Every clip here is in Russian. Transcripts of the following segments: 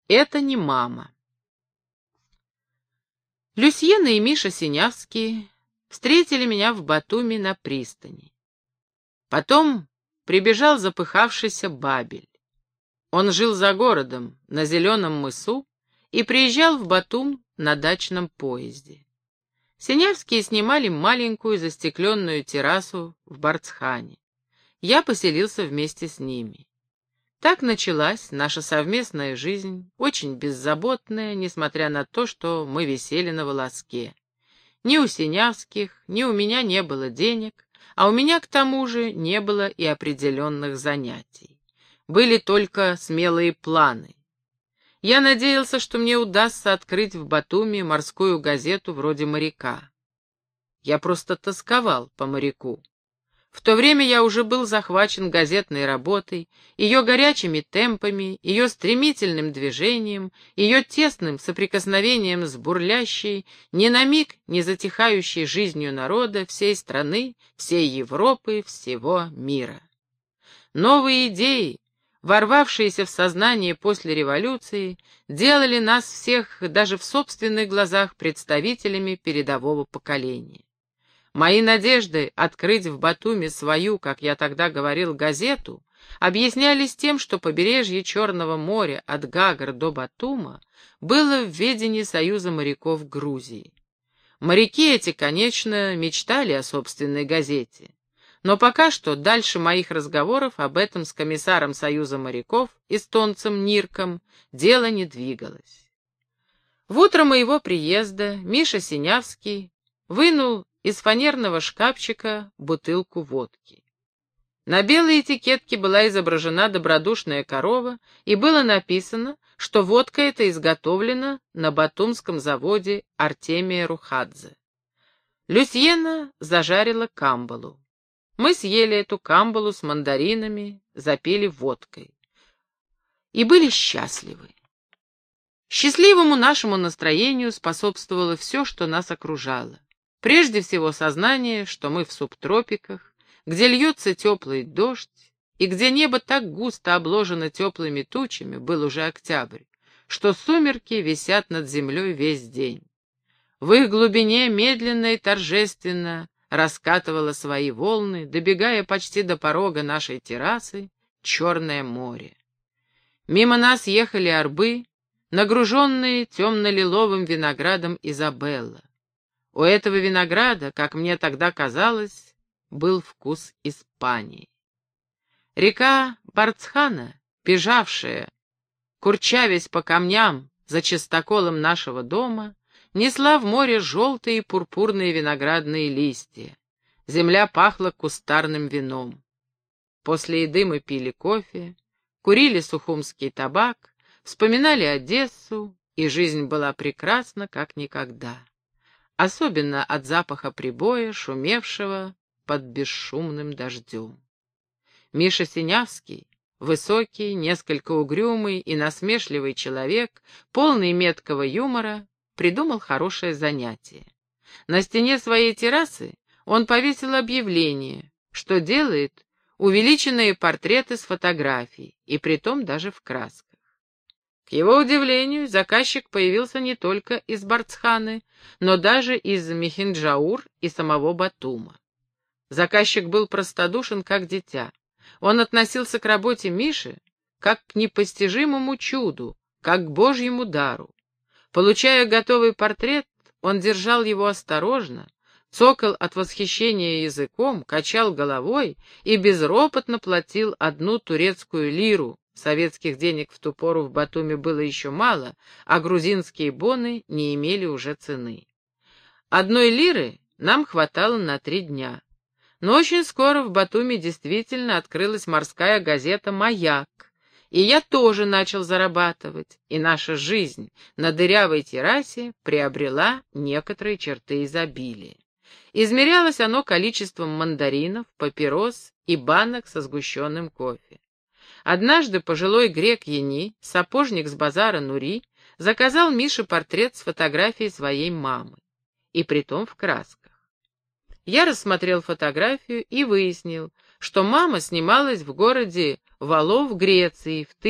Это не мама. Люсьена и Миша Синявские встретили меня в Батуми на пристани. Потом прибежал запыхавшийся Бабель. Он жил за городом, на Зеленом мысу, и приезжал в Батум на дачном поезде. Синявские снимали маленькую застекленную террасу в Барцхане. Я поселился вместе с ними. Так началась наша совместная жизнь, очень беззаботная, несмотря на то, что мы висели на волоске. Ни у Синявских, ни у меня не было денег, а у меня, к тому же, не было и определенных занятий. Были только смелые планы. Я надеялся, что мне удастся открыть в Батуми морскую газету вроде «Моряка». Я просто тосковал по моряку. В то время я уже был захвачен газетной работой, ее горячими темпами, ее стремительным движением, ее тесным соприкосновением с бурлящей, ни на миг не затихающей жизнью народа всей страны, всей Европы, всего мира. Новые идеи, ворвавшиеся в сознание после революции, делали нас всех даже в собственных глазах представителями передового поколения. Мои надежды открыть в Батуми свою, как я тогда говорил, газету, объяснялись тем, что побережье Черного моря от Гагр до Батума было в ведении Союза моряков Грузии. Моряки эти, конечно, мечтали о собственной газете. Но пока что дальше моих разговоров об этом с комиссаром Союза моряков, эстонцем Нирком, дело не двигалось. В утро моего приезда Миша Синявский вынул из фанерного шкафчика бутылку водки. На белой этикетке была изображена добродушная корова, и было написано, что водка эта изготовлена на батумском заводе Артемия Рухадзе. Люсьена зажарила камбалу. Мы съели эту камбалу с мандаринами, запили водкой. И были счастливы. Счастливому нашему настроению способствовало все, что нас окружало. Прежде всего сознание, что мы в субтропиках, где льется теплый дождь, и где небо так густо обложено теплыми тучами, был уже октябрь, что сумерки висят над землей весь день. В их глубине медленно и торжественно раскатывало свои волны, добегая почти до порога нашей террасы, Черное море. Мимо нас ехали орбы, нагруженные темно-лиловым виноградом Изабелла. У этого винограда, как мне тогда казалось, был вкус Испании. Река Барцхана, бежавшая, курчавясь по камням за частоколом нашего дома, несла в море желтые и пурпурные виноградные листья. Земля пахла кустарным вином. После еды мы пили кофе, курили сухумский табак, вспоминали Одессу, и жизнь была прекрасна, как никогда. Особенно от запаха прибоя, шумевшего под бесшумным дождем. Миша Синявский, высокий, несколько угрюмый и насмешливый человек, полный меткого юмора, придумал хорошее занятие. На стене своей террасы он повесил объявление, что делает увеличенные портреты с фотографий, и притом даже в красках. К его удивлению, заказчик появился не только из Барцханы, но даже из Михинджаур и самого Батума. Заказчик был простодушен, как дитя. Он относился к работе Миши как к непостижимому чуду, как к Божьему дару. Получая готовый портрет, он держал его осторожно, цокал от восхищения языком, качал головой и безропотно платил 1 турецкую лиру. Советских денег в ту пору в Батуми было еще мало, а грузинские боны не имели уже цены. 1 лиры нам хватало на 3 дня. Но очень скоро в Батуми действительно открылась морская газета «Маяк», и я тоже начал зарабатывать, и наша жизнь на дырявой террасе приобрела некоторые черты изобилия. Измерялось оно количеством мандаринов, папирос и банок со сгущенным кофе. Однажды пожилой грек Яни, сапожник с базара Нури, заказал Мише портрет с фотографией своей мамы, и притом в красках. Я рассмотрел фотографию и выяснил, что мама снималась в городе Вало в Греции в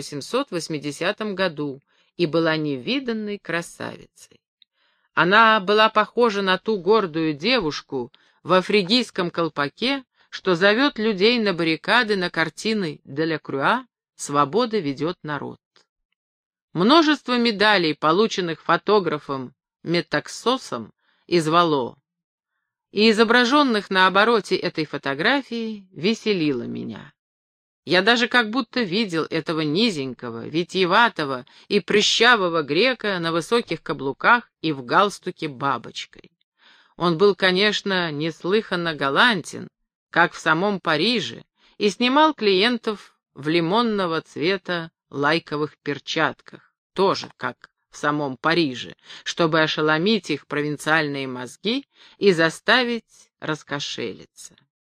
1880 году и была невиданной красавицей. Она была похожа на ту гордую девушку во фригийском колпаке, что зовет людей на баррикады на картины Делакруа «Свобода ведет народ». Множество медалей, полученных фотографом Метаксосом из Вало, и изображенных на обороте этой фотографии, веселило меня. Я даже как будто видел этого низенького, витиеватого и прыщавого грека на высоких каблуках и в галстуке бабочкой. Он был, конечно, неслыханно галантен, как в самом Париже, и снимал клиентов в лимонного цвета лайковых перчатках, тоже как в самом Париже, чтобы ошеломить их провинциальные мозги и заставить раскошелиться.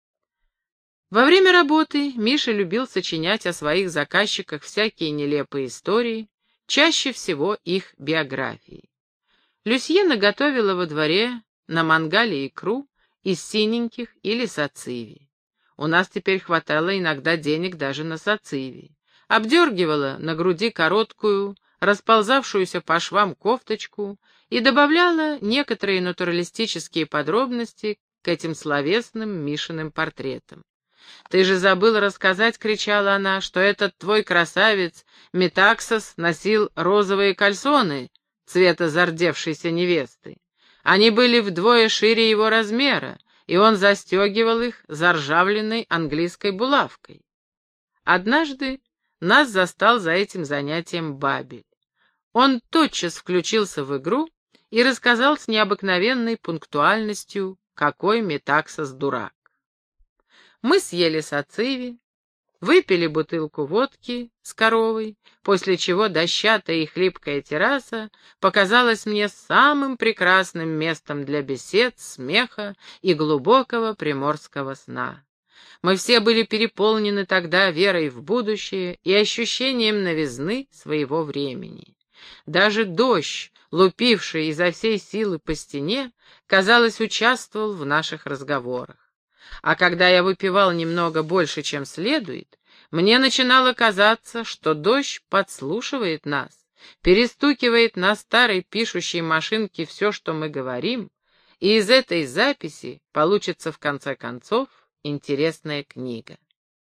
Во время работы Миша любил сочинять о своих заказчиках всякие нелепые истории, чаще всего их биографии. Люсье наготовила во дворе на мангале икру из синеньких или сациви. У нас теперь хватало иногда денег даже на сациви. Обдергивала на груди короткую, расползавшуюся по швам кофточку и добавляла некоторые натуралистические подробности к этим словесным Мишиным портретам. «Ты же забыл рассказать, — кричала она, — что этот твой красавец Метаксос носил розовые кальсоны цвета зардевшейся невесты. Они были вдвое шире его размера, и он застегивал их заржавленной английской булавкой». Однажды нас застал за этим занятием Бабель. Он тотчас включился в игру и рассказал с необыкновенной пунктуальностью, какой Метаксос дурак. Мы съели сациви, выпили бутылку водки с коровой, после чего дощатая и хлипкая терраса показалась мне самым прекрасным местом для бесед, смеха и глубокого приморского сна. Мы все были переполнены тогда верой в будущее и ощущением новизны своего времени. Даже дождь, лупивший изо всей силы по стене, казалось, участвовал в наших разговорах. А когда я выпивал немного больше, чем следует, мне начинало казаться, что дождь подслушивает нас, перестукивает на старой пишущей машинке все, что мы говорим, и из этой записи получится в конце концов интересная книга.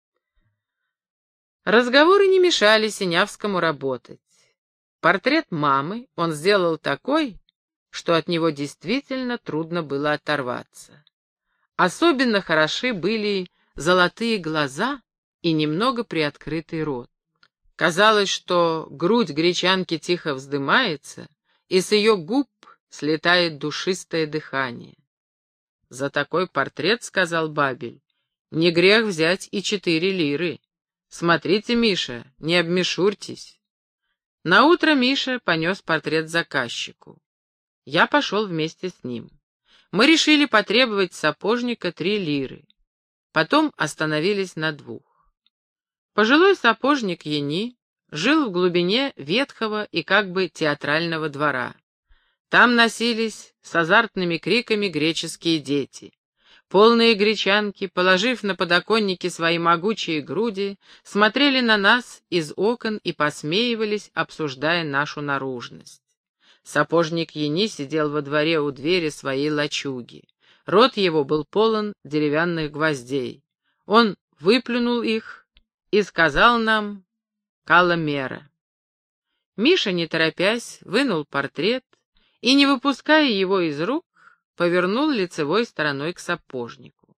Разговоры не мешали Синявскому работать. Портрет мамы он сделал такой, что от него действительно трудно было оторваться. Особенно хороши были золотые глаза и немного приоткрытый рот. Казалось, что грудь гречанки тихо вздымается, и с ее губ слетает душистое дыхание. «За такой портрет, — сказал Бабель, — не грех взять и 4 лиры. Смотрите, Миша, не обмешурьтесь». Наутро Миша понес портрет заказчику. Я пошел вместе с ним. Мы решили потребовать с сапожника 3 лиры. Потом остановились на 2. Пожилой сапожник Яни жил в глубине ветхого и как бы театрального двора. Там носились с азартными криками греческие дети. Полные гречанки, положив на подоконники свои могучие груди, смотрели на нас из окон и посмеивались, обсуждая нашу наружность. Сапожник Яни сидел во дворе у двери своей лачуги. Рот его был полон деревянных гвоздей. Он выплюнул их и сказал нам «Каламера». Миша, не торопясь, вынул портрет и, не выпуская его из рук, повернул лицевой стороной к сапожнику.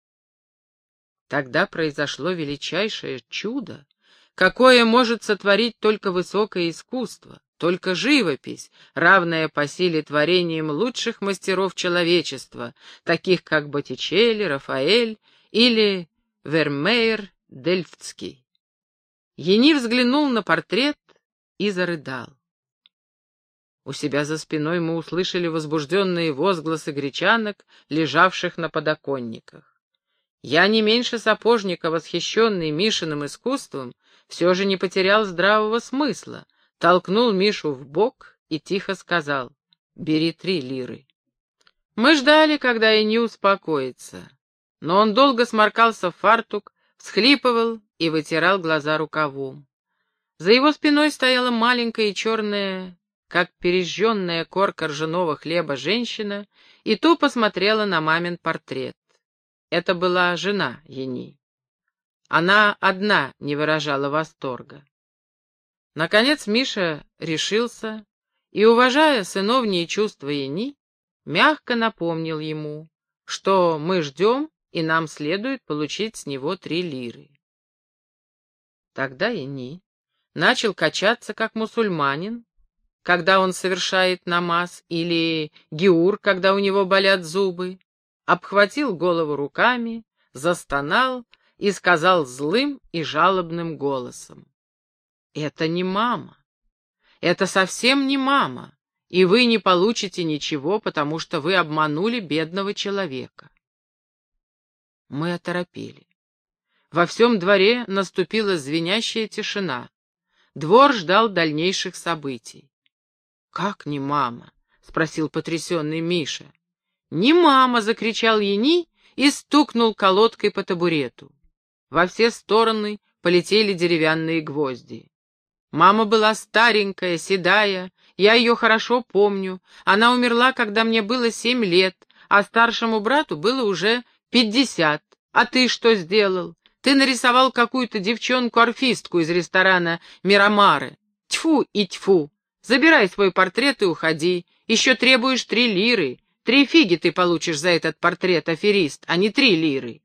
Тогда произошло величайшее чудо, какое может сотворить только высокое искусство, только живопись, равная по силе творениям лучших мастеров человечества, таких как Боттичелли, Рафаэль или Вермеер Дельфтский. Яни взглянул на портрет и зарыдал. У себя за спиной мы услышали возбужденные возгласы гречанок, лежавших на подоконниках. Я, не меньше сапожника, восхищенный Мишиным искусством, все же не потерял здравого смысла, толкнул Мишу в бок и тихо сказал: «Бери 3 лиры». Мы ждали, когда Яни успокоится, но он долго сморкался в фартук, всхлипывал и вытирал глаза рукавом. За его спиной стояла маленькая и черная, как пережженная корка ржаного хлеба, женщина, и тупо смотрела на мамин портрет. Это была жена Яни. Она одна не выражала восторга. Наконец Миша решился и, уважая сыновние чувства Яни, мягко напомнил ему, что мы ждем, и нам следует получить с него 3 лиры. Тогда Яни начал качаться, как мусульманин, когда он совершает намаз, или гиур, когда у него болят зубы, обхватил голову руками, застонал и сказал злым и жалобным голосом: «Это не мама. Это совсем не мама, и вы не получите ничего, потому что вы обманули бедного человека». Мы оторопели. Во всем дворе наступила звенящая тишина. Двор ждал дальнейших событий. «Как не мама?» — спросил потрясенный Миша. «Не мама!» — закричал Яни и стукнул колодкой по табурету. Во все стороны полетели деревянные гвозди. Мама была старенькая, седая, я ее хорошо помню. Она умерла, когда мне было 7 лет, а старшему брату было уже 50. А ты что сделал? Ты нарисовал какую-то девчонку-орфистку из ресторана «Мирамары». Тьфу и тьфу! Забирай свой портрет и уходи. Еще требуешь 3 лиры. 3 фиги ты получишь за этот портрет, аферист, а не 3 лиры.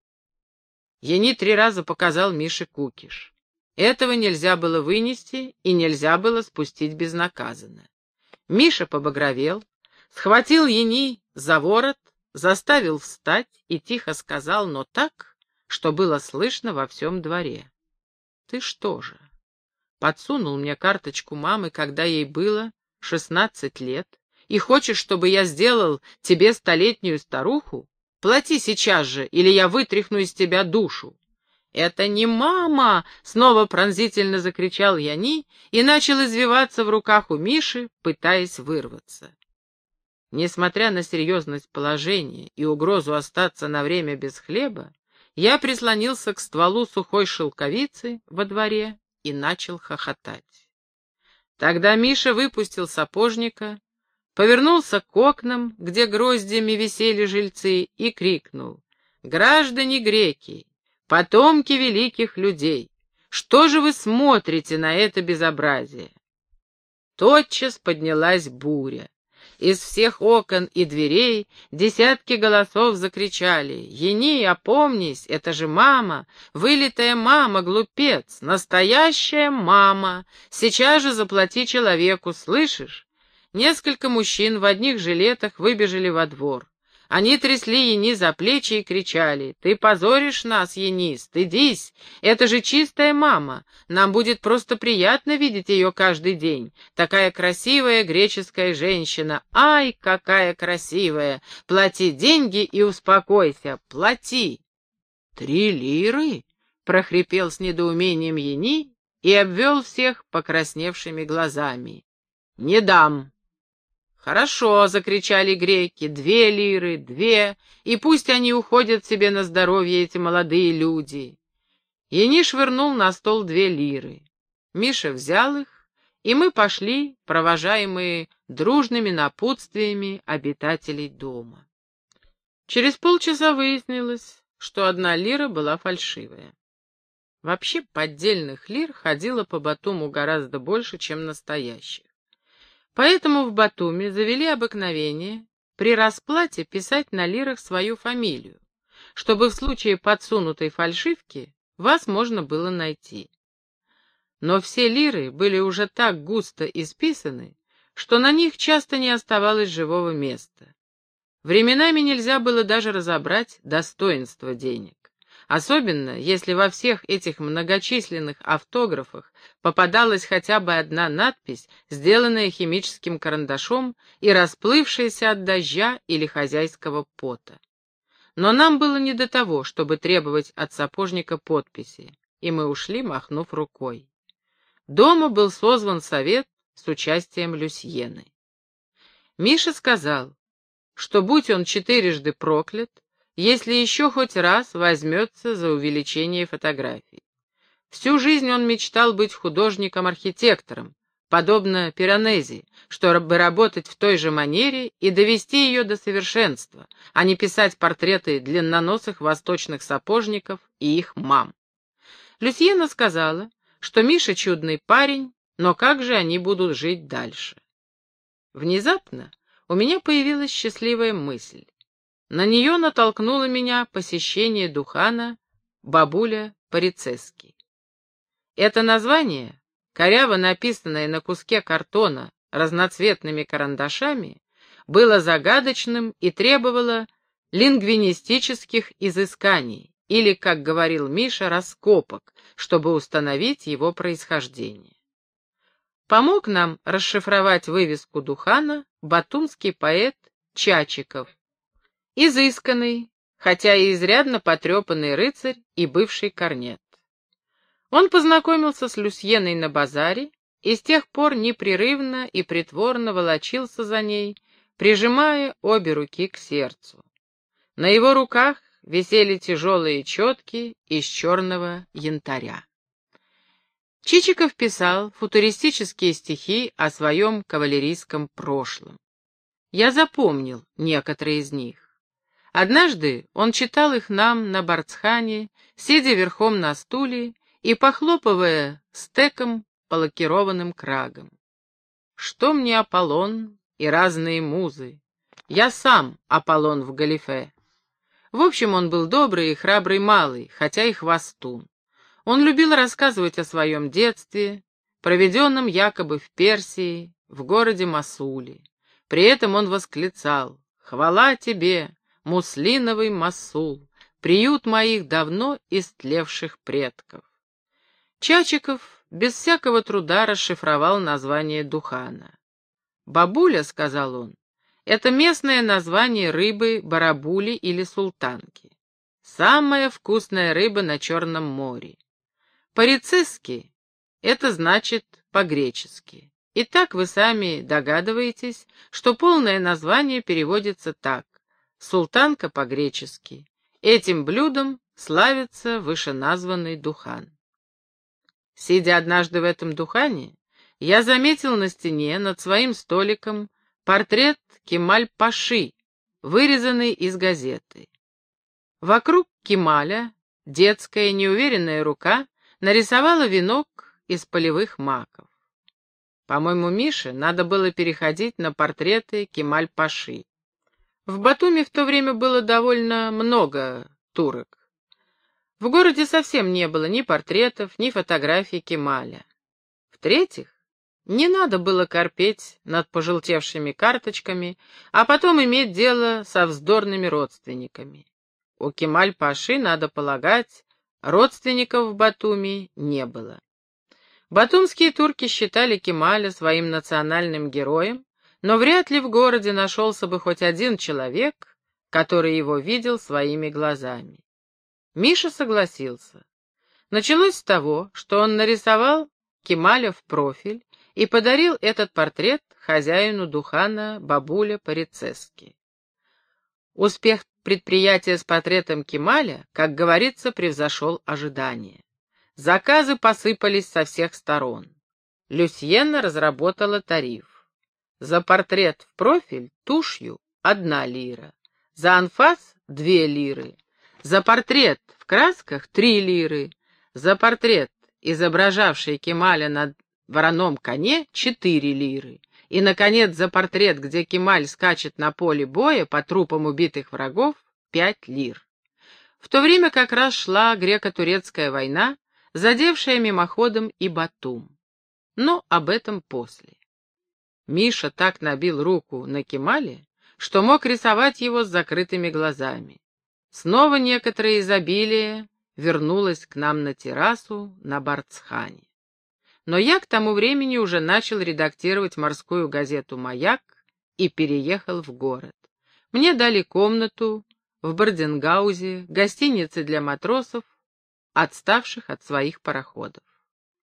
Яни 3 раза показал Мише кукиш. Этого нельзя было вынести и нельзя было спустить безнаказанно. Миша побагровел, схватил Яни за ворот, заставил встать и тихо сказал, но так, что было слышно во всем дворе: «Ты что же, подсунул мне карточку мамы, когда ей было 16 лет, и хочешь, чтобы я сделал тебе 100-летнюю старуху? Плати сейчас же, или я вытряхну из тебя душу». «Это не мама!» — снова пронзительно закричал Яни и начал извиваться в руках у Миши, пытаясь вырваться. Несмотря на серьезность положения и угрозу остаться на время без хлеба, я прислонился к стволу сухой шелковицы во дворе и начал хохотать. Тогда Миша выпустил сапожника, повернулся к окнам, где гроздьями висели жильцы, и крикнул: «Граждане греки, потомки великих людей, что же вы смотрите на это безобразие?» Тотчас поднялась буря. Из всех окон и дверей десятки голосов закричали: «Яни, опомнись, это же мама, вылитая мама, глупец, настоящая мама, сейчас же заплати человеку, слышишь?» Несколько мужчин в одних жилетах выбежали во двор. Они трясли Яни за плечи и кричали: «Ты позоришь нас, Яни, стыдись! Это же чистая мама! Нам будет просто приятно видеть ее каждый день. Такая красивая греческая женщина! Ай, какая красивая! Плати деньги и успокойся! Плати!» 3 лиры? — прохрипел с недоумением Яни и обвел всех покрасневшими глазами. «Не дам!» «Хорошо!» — закричали греки. 2 лиры, 2, и пусть они уходят себе на здоровье, эти молодые люди. Яни швырнул на стол 2 лиры. Миша взял их, и мы пошли, провожаемые дружными напутствиями обитателей дома. Через полчаса выяснилось, что 1 лира была фальшивая. Вообще поддельных лир ходило по Батуму гораздо больше, чем настоящих. Поэтому в Батуми завели обыкновение при расплате писать на лирах свою фамилию, чтобы в случае подсунутой фальшивки вас можно было найти. Но все лиры были уже так густо исписаны, что на них часто не оставалось живого места. Временами нельзя было даже разобрать достоинство денег. Особенно, если во всех этих многочисленных автографах попадалась хотя бы одна надпись, сделанная химическим карандашом и расплывшаяся от дождя или хозяйского пота. Но нам было не до того, чтобы требовать от сапожника подписи, и мы ушли, махнув рукой. Дома был созван совет с участием Люсьены. Миша сказал, что, будь он 4-жды проклят, если еще хоть раз возьмется за увеличение фотографий. Всю жизнь он мечтал быть художником-архитектором, подобно Пиранези, чтобы работать в той же манере и довести ее до совершенства, а не писать портреты длинноносых восточных сапожников и их мам. Люсьена сказала, что Миша чудный парень, но как же они будут жить дальше? Внезапно у меня появилась счастливая мысль. На нее натолкнуло меня посещение Духана бабуля Порицески. Это название, коряво написанное на куске картона разноцветными карандашами, было загадочным и требовало лингвинистических изысканий, или, как говорил Миша, раскопок, чтобы установить его происхождение. Помог нам расшифровать вывеску Духана батумский поэт Чачиков, изысканный, хотя и изрядно потрепанный рыцарь и бывший корнет. Он познакомился с Люсьеной на базаре и с тех пор непрерывно и притворно волочился за ней, прижимая обе руки к сердцу. На его руках висели тяжелые четки из черного янтаря. Чичиков писал футуристические стихи о своем кавалерийском прошлом. Я запомнил некоторые из них. Однажды он читал их нам на Барцхане, сидя верхом на стуле и похлопывая стеком по лакированным крагам. Что мне Аполлон и разные музы? Я сам Аполлон в галифе. В общем, он был добрый и храбрый малый, хотя и хвостун. Он любил рассказывать о своем детстве, проведенном якобы в Персии, в городе Масуле. При этом он восклицал: «Хвала тебе, муслиновый Масул, приют моих давно истлевших предков». Чачиков без всякого труда расшифровал название Духана. «Бабуля», — сказал он, — это местное название рыбы барабули или султанки. Самая вкусная рыба на Черном море. Порицески — это значит по-гречески. Итак, вы сами догадываетесь, что полное название переводится так: султанка по-гречески. Этим блюдом славится вышеназванный Духан. Сидя однажды в этом Духане, я заметил на стене над своим столиком портрет Кемаль-Паши, вырезанный из газеты. Вокруг Кемаля детская неуверенная рука нарисовала венок из полевых маков. По-моему, Мише надо было переходить на портреты Кемаль-Паши. В Батуми в то время было довольно много турок. В городе совсем не было ни портретов, ни фотографий Кемаля. В-третьих, не надо было корпеть над пожелтевшими карточками, а потом иметь дело со вздорными родственниками. У Кемаль-Паши, надо полагать, родственников в Батуми не было. Батумские турки считали Кемаля своим национальным героем, но вряд ли в городе нашелся бы хоть один человек, который его видел своими глазами. Миша согласился. Началось с того, что он нарисовал Кемаля в профиль и подарил этот портрет хозяину Духана бабуля Порицески. Успех предприятия с портретом Кемаля, как говорится, превзошел ожидания. Заказы посыпались со всех сторон. Люсьена разработала тариф. За портрет в профиль тушью 1 лира, за анфас 2 лиры, за портрет в красках 3 лиры, за портрет, изображавший Кемаля на вороном коне, 4 лиры, и, наконец, за портрет, где Кемаль скачет на поле боя по трупам убитых врагов, 5 лир. В то время как раз шла греко-турецкая война, задевшая мимоходом и Батум. Но об этом после. Миша так набил руку на Кемале, что мог рисовать его с закрытыми глазами. Снова некоторое изобилие вернулось к нам на террасу на Барцхане. Но я к тому времени уже начал редактировать морскую газету «Маяк» и переехал в город. Мне дали комнату в Барденгаузе, гостинице для матросов, отставших от своих пароходов.